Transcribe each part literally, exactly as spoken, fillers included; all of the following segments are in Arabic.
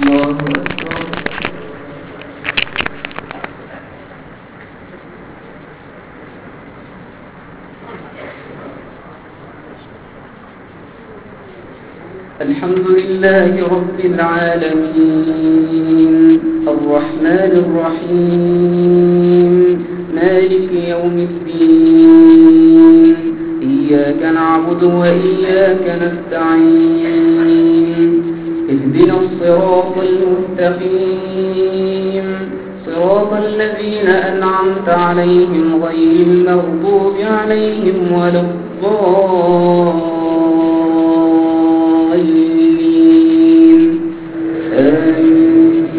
الله أكبر. الحمد لله رب العالمين الرحمن الرحيم مالك يوم الدين إياك نعبد وإياك نستعين اهدنا الصراط المستقيم صراط الذين أنعمت عليهم غير المغضوب عليهم ولا الضالين آمين.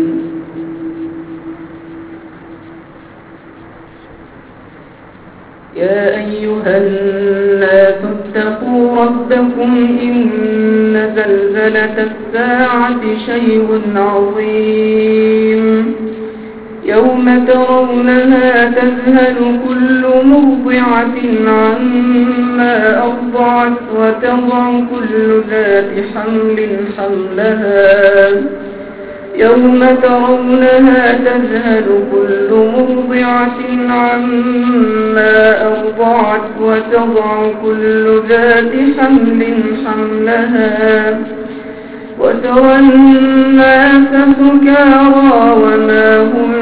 يا أيها الناس اتقوا ربكم إن زلزلة الساعة شيء عظيم يوم ترونها تذهل كل مرضعة عما أرضعت وتضع كل ذات حمل حملها يوم ترونها تذهل كل مرضعة عما أرضعت وتضع كل ذات حمل حملها وترى الناس سكارى وما هم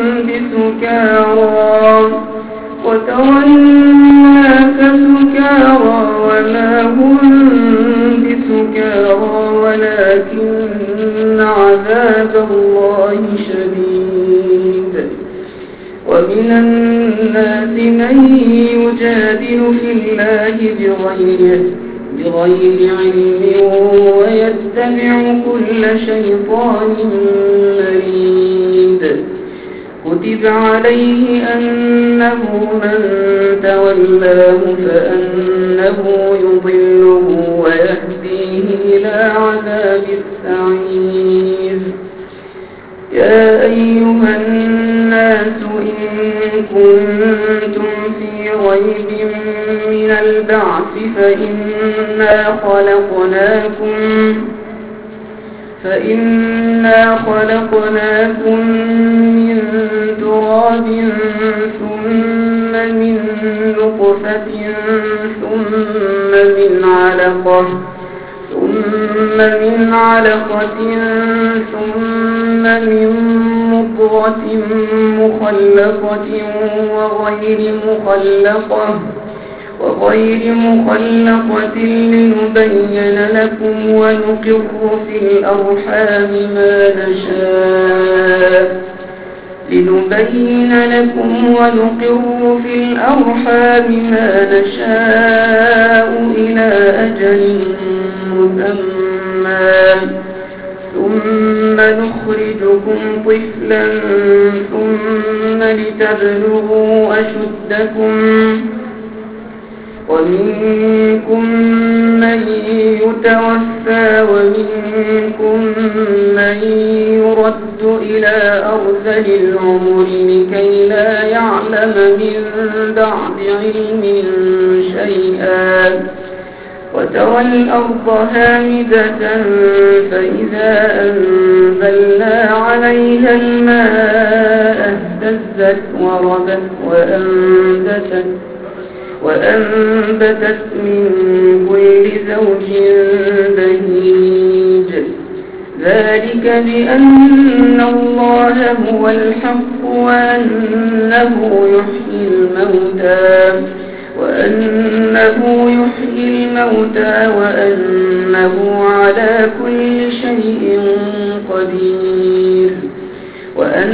بسكارى وترى الناس سكارى وما هم بسكارى ولكن عذاب الله شديد. ومن الناس من يجادل في الله بغير بغير علم ويتبع كل شيطان مريد. كتب عليه أنه من تولاه فأنه يضله ويهديه إلى عذاب السعير. يا أيها الناس إن كنتم في ريب من البعث فإنا خلقناكم فإنا خلقناكم من تراب ثم من نطفة ثم من علقة ثم من علقة ثم من مضغة مخلقة وغير مخلقة وغير مخلقة لنبين لكم ونقر في الأرحام ما نشاء لنبين لكم ونقر في الأرحام ما نشاء إلى أجل مسمى ثم نخرجكم طفلا ثم لتبلغوا أشدكم ومنكم من يتوفى ومنكم من يرد إلى أرذل العمر لكي لا يعلم من بعد علم شيئا. وترى الأرض هامدة فإذا أنزلنا عليها الماء اهتزت وربت وأنبتت وأنبتت من كل زوج بهيج. ذلك بأن الله هو الحق وأنه يحيي الموتى وأنه يحيي الموتى وأنه على كل شيء قدير وأن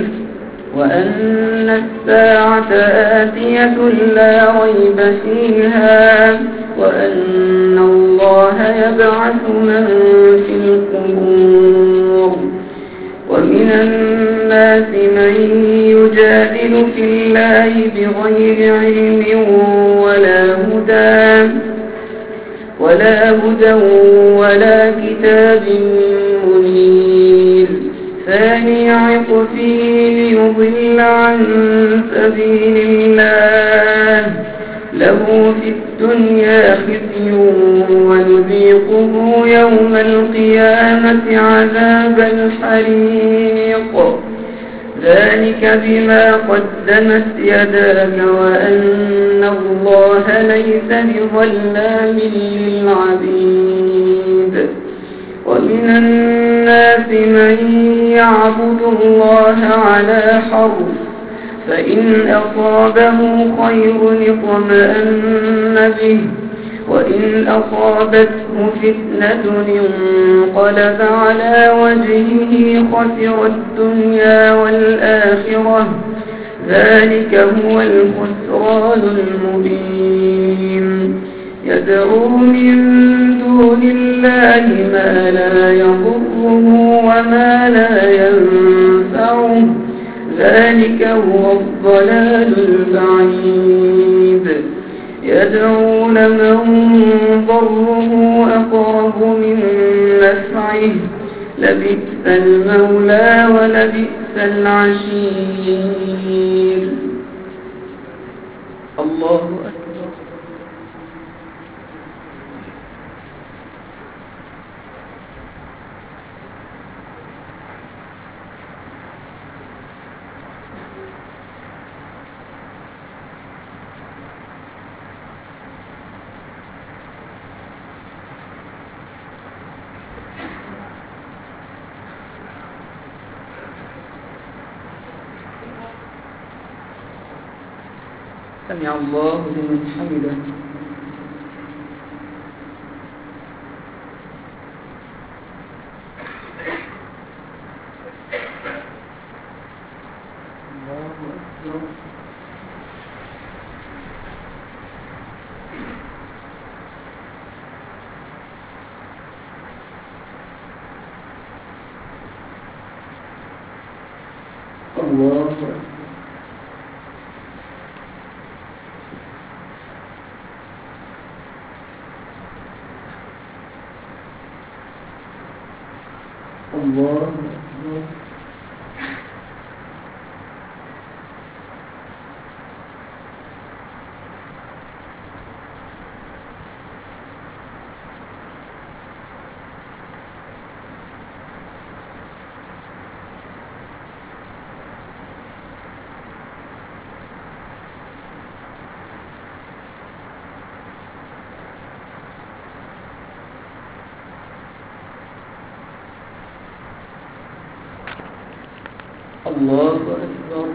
وأن الساعة آتية لا ريب فيها وأن الله يبعث من في القبور. ومن الناس من يجادل في الله بغير علم ولا هدى ولا هدى ولا كتاب منير. ثاني عطفه ليضل عن سبيل الله له في الدنيا الدنيا خزي ونذيقه يوم القيامة عذاب الحريق ذلك بما قدمت يداك وأن الله ليس بظلام للعبيد ومن الناس من يعبد الله على حرف فإن أصابه خير اطمأن به وإن أصابته فتنة انقلب على وجهه خسر الدنيا والآخرة ذلك هو الخسران المبين يدعو من دون الله ما لا يضره وما لا ينفعه ذلك هو الضلال البعيد يدعو لمن ضره أقرب من نفعه لبئس المولى ولبئس العشير الله أكبر سمع الله لمن حمده الله أكبر الله أكبر الله أكبر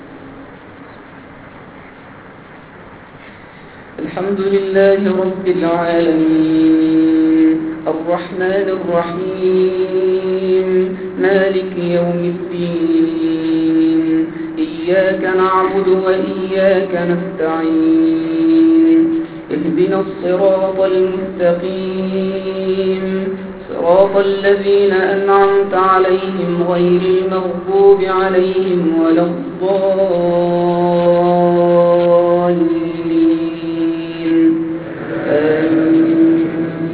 الحمد لله رب العالمين الرحمن الرحيم مالك يوم الدين إياك نعبد وإياك نستعين اهدنا الصراط المستقيم صراط الذين أنعمت عليهم غير المغضوب عليهم ولا الضالين آمين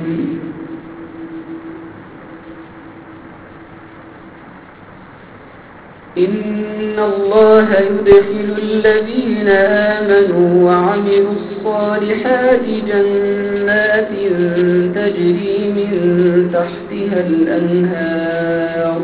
إن الله يدخل الذين آمنوا وعملوا الصالحات جنات تجري من تحتها الأنهار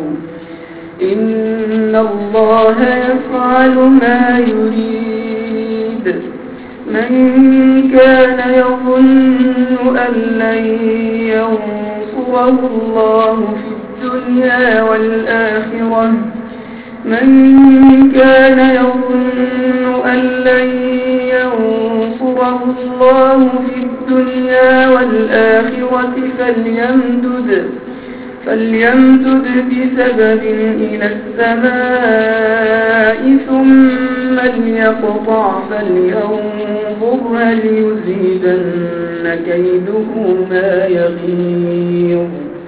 إن الله يفعل ما يريد من كان يظن أن لن ينصره الله في الدنيا والآخرة من كان يظن أن لن ينصره الله في الدنيا والآخرة فليمدد فليمدد بسبب إلى السماء ثم ليقطع فلينظر هل يذهبن كيده ما يغيظ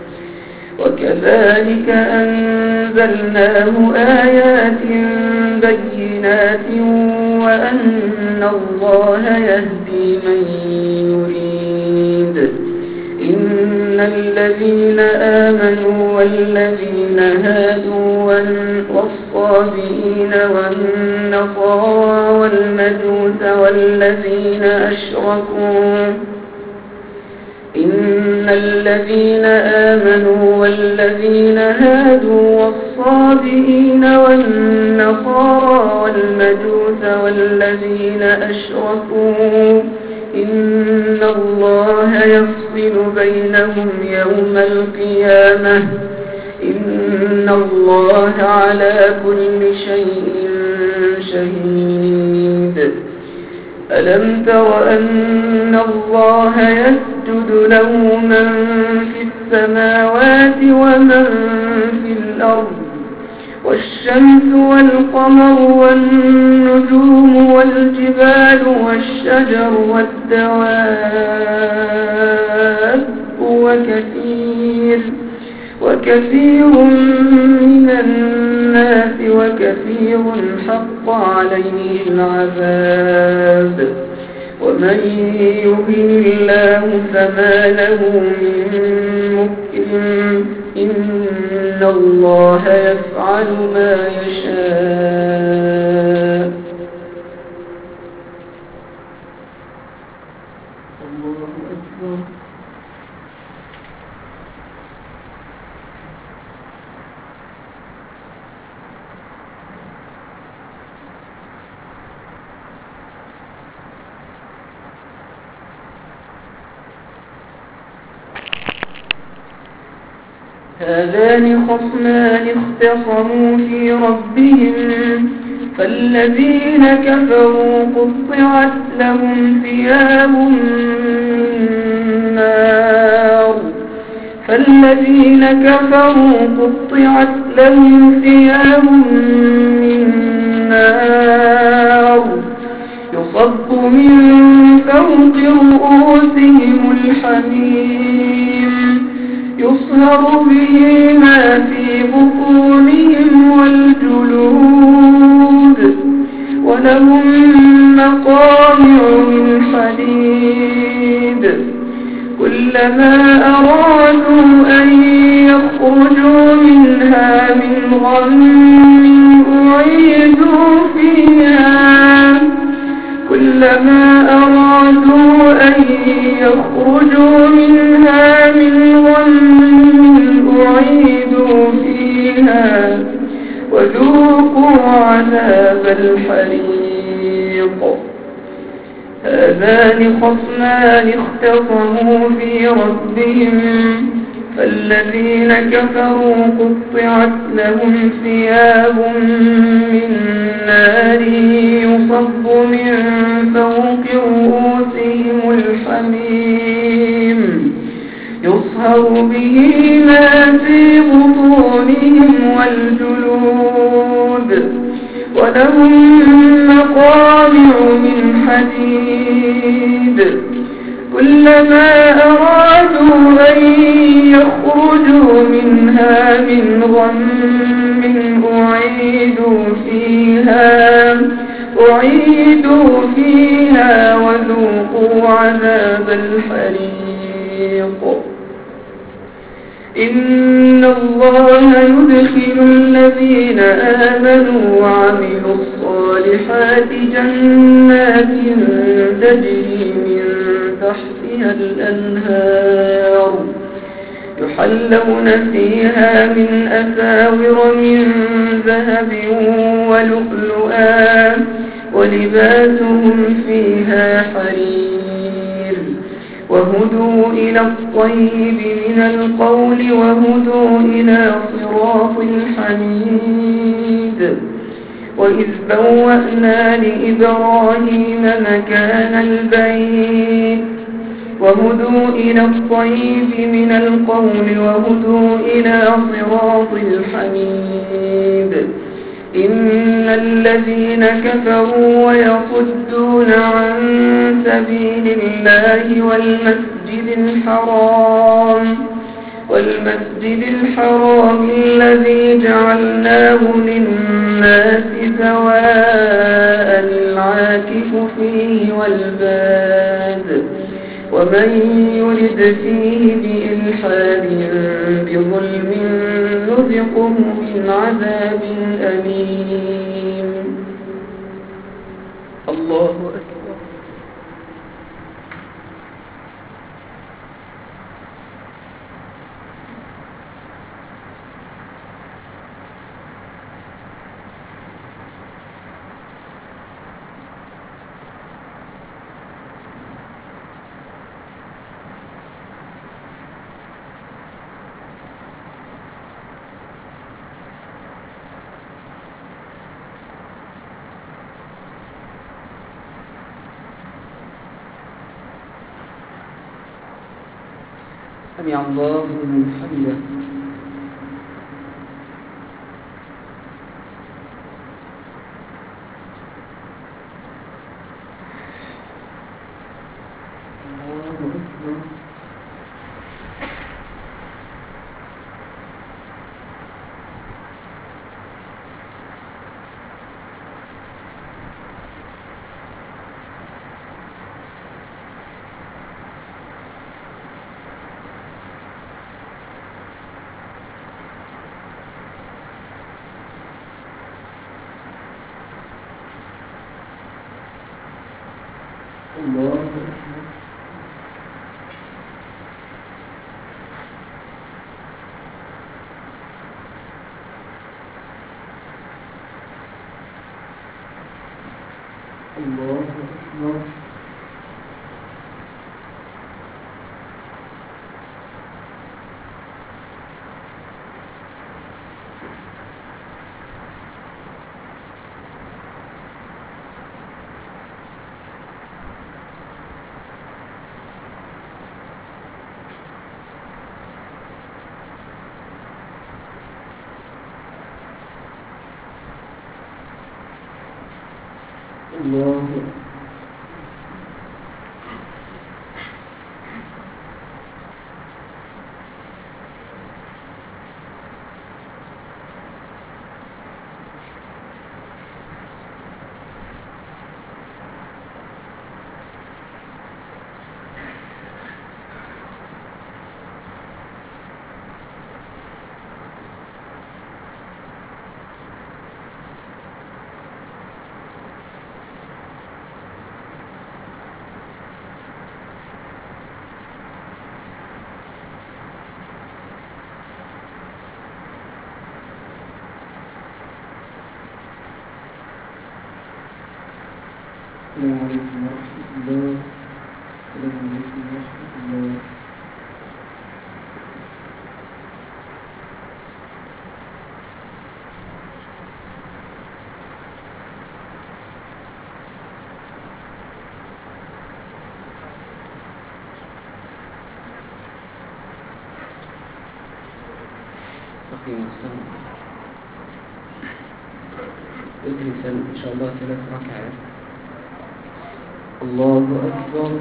وكذلك أنزلناه آيات بينات وأن الله يهدي من يريد إن الذين آمنوا والذين هادوا والصالحين والصابئين والنصارى والمجوس والذين أشركوا إن الذين آمنوا والذين هادوا والصابئين والنصارى والمجوس والذين أشركوا إن الله يفصل بينهم يوم القيامة إن الله على كل شيء شهيد. ألم تر أن الله يسجد له من في السماوات ومن في الأرض والشمس والقمر والنجوم والجبال والشجر والدواب وكثير وكثير من الناس وكثير حق عليه العذاب ومن يهن الله فما له من مكرم إن الله يفعل ما يشاء. الله أكبر. هذان خصمان اختصموا في ربهم فالذين كفروا قطعت لهم ثياب من نار فالذين كفروا قطعت لهم ثياب من نار يصب من فوق رؤوسهم الحميم يصهر به ما في بطونهم والجلود ولهم مقامع من حديد كلما أرادوا أن يخرجوا منها من غم أعيدوا فيها كلما أرادوا أن يخرجوا منها من غم أعيدوا فيها وذوقوا عذاب الحريق. هذان خصمان اختصموا في ربهم فالذين كفروا قطعت لهم ثياب من نار يصب من فوق رؤوسهم الحميم يصهر به ما في بطونهم والجلود ولهم مقامع من حديد كلما أرادوا أن يخرجوا منها من غم أعيدوا فيها أعيدوا فيها وذوقوا عذاب الحريق. إن الله يدخل الذين آمنوا وعملوا الصالحات جنات تجري من تحتها الأنهار يحلون فيها من أساور من ذهب ولؤلؤا ولباسهم فيها حرير وهدوا إلى الطيب من القول وهدوا إلى صراط الحميد. وإذ بوأنا لإبراهيم مكان البيت وهدوا إلى الطيب من القول وهدوا إلى صراط الحميد. إن الذين كفروا ويصدون عن سبيل الله والمسجد الحرام والمسجد الحرام الذي جعلناه للناس سواء العاكف فيه والباد ومن يرد فيه بإلحاد بظلم نذقه نذقه من عذاب أليم. الله أكبر. سمع الله لمن حمده. الله أكبر. الله أكبر. الله السلام عليكم ورحمة الله. السلام عليكم ورحمة الله. أخي مسلم ادرس إن شاء الله ثلاث ركعات. الله أكبر.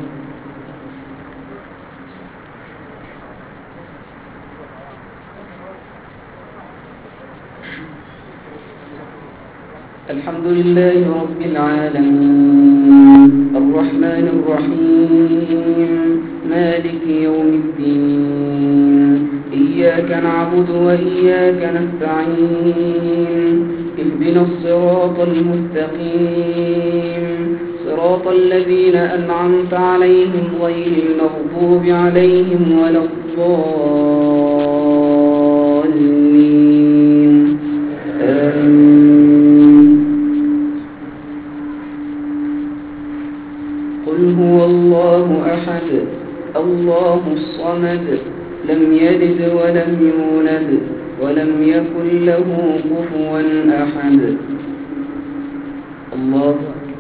الحمد لله رب العالمين الرحمن الرحيم مالك يوم الدين إياك نعبد وإياك نستعين اهدنا الصراط المستقيم صراط الذين أنعمت عليهم غير المغضوب عليهم ولا الضالين آمين. قل هو الله أحد الله الصمد لم يلد ولم يولد ولم يكن له كفوا أحد. الله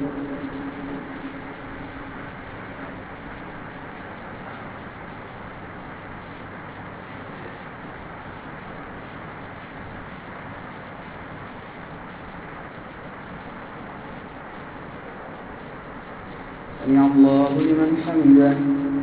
سمع الله لمن حمده.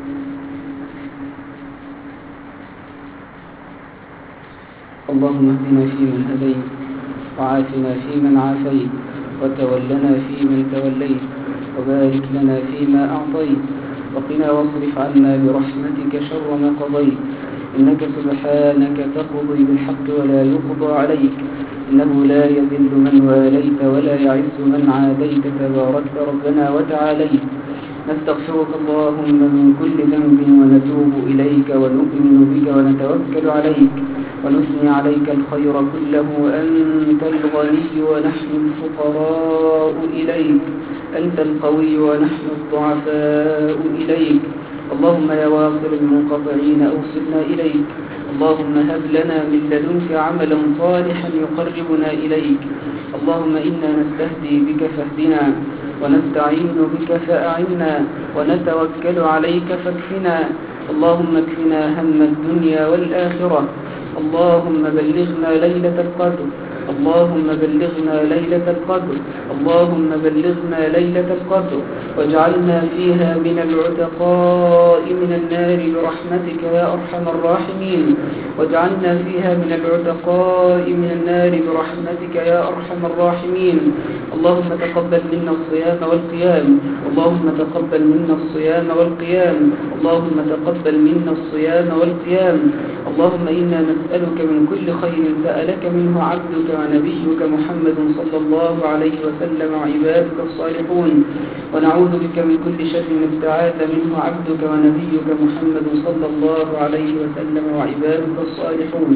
اللهم اهدنا فيمن هديت وعافنا فيمن عافيت وتولنا فيمن توليت وبارك لنا فيما أعطيت وقنا واصرف عنا برحمتك شر ما قضيت إنك سبحانك تقضي بالحق ولا يقضى عليك، إنه لا يذل من واليت ولا يعز من عاديت، تباركت ربنا وتعاليت. نستغفرك اللهم من كل ذنب ونتوب إليك ونؤمن بك ونتوكل عليك ونثني عليك الخير كله. أنت الغني ونحن الفقراء إليك، أنت القوي ونحن الضعفاء إليك. اللهم يا واصل المنقطعين أوصلنا إليك. اللهم هب لنا من لدنك عملا صالحا يقربنا إليك. اللهم إنا نستهدي بك فاهدنا، ونستعين بك فأعنا، ونتوكل عليك فاكفنا. اللهم اكفنا هم الدنيا والآخرة. اللهم بلغنا ليلة القدر. اللهم بلغنا ليلة القدر. اللهم بلغنا ليلة القدر واجعلنا فيها من العتقاء من النار برحمتك يا أرحم الراحمين. واجعلنا فيها من العتقاء من النار برحمتك يا أرحم الراحمين. اللهم تقبل منا الصيام والقيام. اللهم تقبل منا الصيام والقيام. اللهم تقبل منا الصيام والقيام. اللهم إنا نسألك من كل خير سألك منه عبدك ونبيك محمد صلى الله عليه وسلم وعبادك الصالحون، ونعوذ بك من كل شر استعاذ منه عبدك ونبيك محمد صلى الله عليه وسلم وعبادك الصالحون.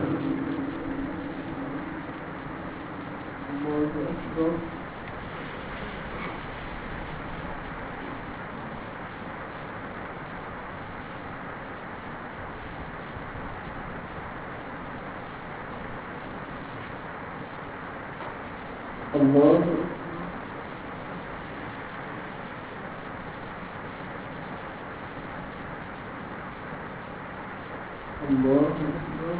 الله أكبر. الله الله أكبر.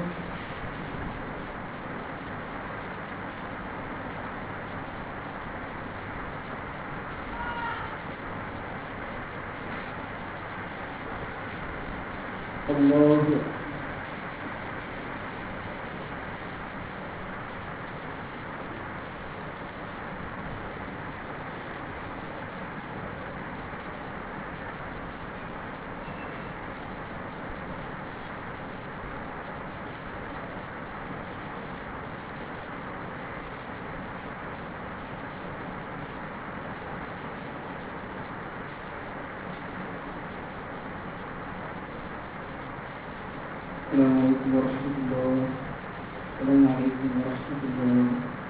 الله السلام عليكم ورحمة الله. السلام عليكم ورحمة الله.